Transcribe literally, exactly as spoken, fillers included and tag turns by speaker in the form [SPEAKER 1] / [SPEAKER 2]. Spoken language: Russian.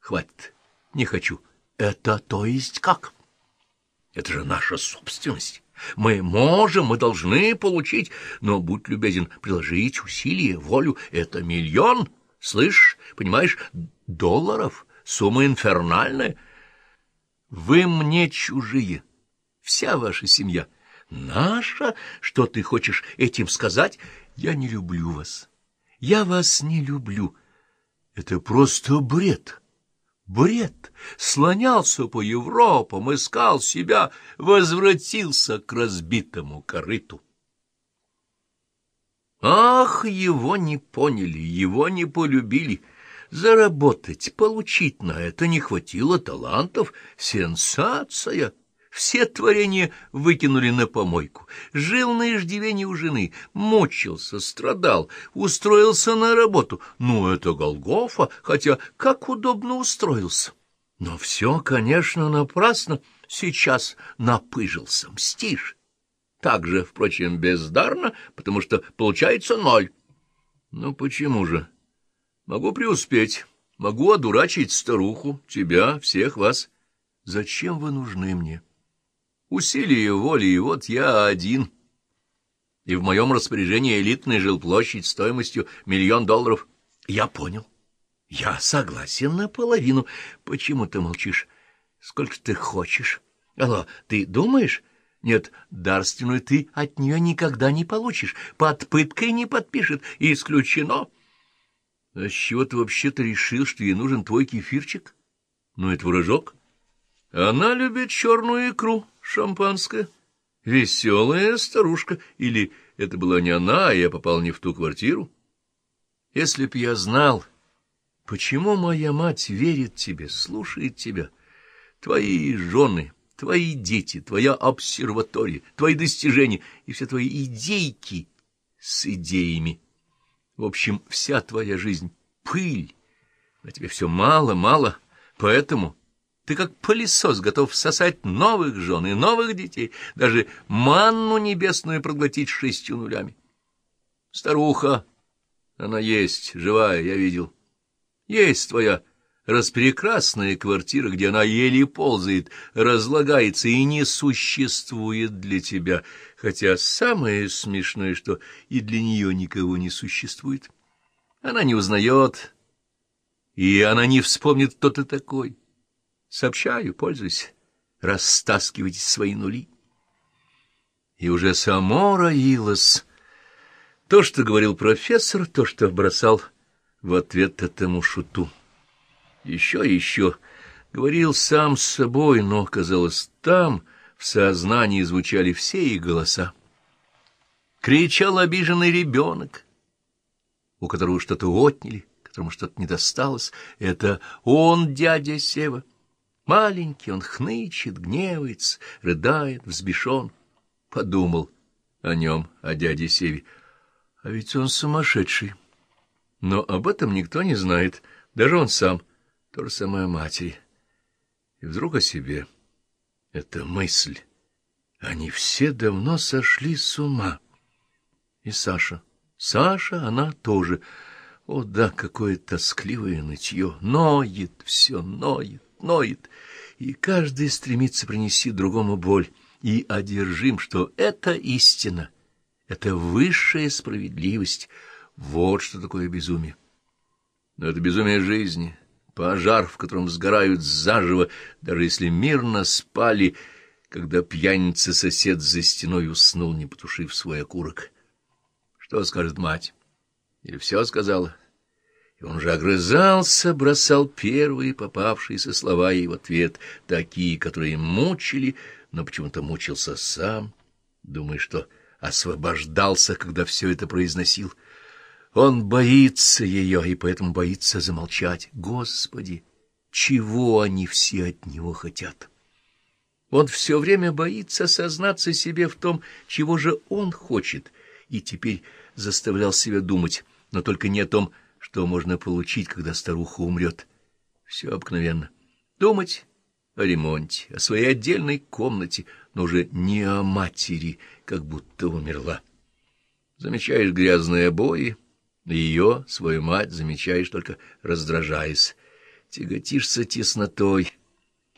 [SPEAKER 1] Хватит, не хочу. Это то есть как? Это же наша собственность. Мы можем, мы должны получить, но, будь любезен, приложить усилия, волю. Это миллион, слышь, понимаешь, долларов, сумма инфернальная. Вы мне чужие, вся ваша семья. Наша? Что ты хочешь этим сказать? Я не люблю вас. Я вас не люблю. Это просто бред. Бред. Слонялся по Европам, искал себя, возвратился к разбитому корыту. Ах, его не поняли, его не полюбили. Заработать, получить на это не хватило талантов. Сенсация! Все творения выкинули на помойку. Жил на иждивении у жены, мучился, страдал, устроился на работу. Ну, это Голгофа, хотя как удобно устроился. Но все, конечно, напрасно. Сейчас напыжился, мстишь. Так же, впрочем, бездарно, потому что получается ноль. Ну, почему же? Могу преуспеть, могу одурачить старуху, тебя, всех вас. Зачем вы нужны мне? Усилие воли, и вот я один. И в моем распоряжении элитная жилплощадь стоимостью миллион долларов. Я понял. Я согласен наполовину. Почему ты молчишь? Сколько ты хочешь? Алло, ты думаешь? Нет, дарственную ты от нее никогда не получишь. Под пыткой не подпишет. Исключено. А с чего ты вообще-то решил, что ей нужен твой кефирчик? Ну, это вражок. Она любит черную икру, шампанское. Веселая старушка. Или это была не она, а я попал не в ту квартиру? Если б я знал, почему моя мать верит тебе, слушает тебя, твои жены, твои дети, твоя обсерватория, твои достижения и все твои идейки с идеями. В общем, вся твоя жизнь — пыль, а тебе все мало-мало, поэтому... Ты как пылесос готов всосать новых жен и новых детей, даже манну небесную проглотить шестью нулями. Старуха, она есть, живая, я видел. Есть твоя распрекрасная квартира, где она еле ползает, разлагается и не существует для тебя, хотя самое смешное, что и для нее никого не существует. Она не узнает, и она не вспомнит, кто ты такой. Сообщаю, пользуйся, растаскивайте свои нули. И уже само роилось то, что говорил профессор, то, что бросал в ответ этому шуту. Еще и еще говорил сам с собой, но, казалось, там в сознании звучали все их голоса. Кричал обиженный ребенок, у которого что-то отняли, которому что-то не досталось. Это он, дядя Сева. Маленький он хнычет, гневается, рыдает, взбешен. Подумал о нем, о дяде Севе. А ведь он сумасшедший. Но об этом никто не знает, даже он сам. То же самое о матери. И вдруг о себе. Это мысль. Они все давно сошли с ума. И Саша. Саша, она тоже. О да, какое тоскливое нытье. Ноет все, ноет. ноет, и каждый стремится принести другому боль, и одержим, что это истина, это высшая справедливость. Вот что такое безумие. Но это безумие жизни, пожар, в котором сгорают заживо, даже если мирно спали, когда пьяница-сосед за стеной уснул, не потушив свой окурок. Что скажет мать? Или все сказала? И он же огрызался, бросал первые попавшиеся слова ей в ответ, такие, которые мучили, но почему-то мучился сам, думая, что освобождался, когда все это произносил. Он боится ее, и поэтому боится замолчать. Господи, чего они все от него хотят? Он все время боится сознаться себе в том, чего же он хочет, и теперь заставлял себя думать, но только не о том, что можно получить, когда старуха умрет. Все обыкновенно. Думать о ремонте, о своей отдельной комнате, но уже не о матери, как будто умерла. Замечаешь грязные обои, ее, свою мать, замечаешь, только раздражаясь. тяготишься теснотой,